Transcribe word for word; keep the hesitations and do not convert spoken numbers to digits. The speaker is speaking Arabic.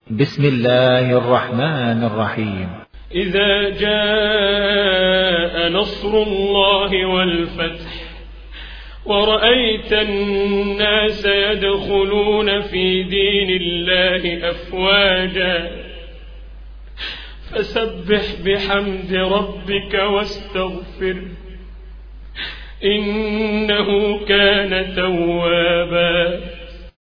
بسم الله الرحمن الرحيم. إذا جاء نصر الله والفتح ورأيت الناس يدخلون في دين الله أفواجا فسبح بحمد ربك واستغفر إنه كان توابا.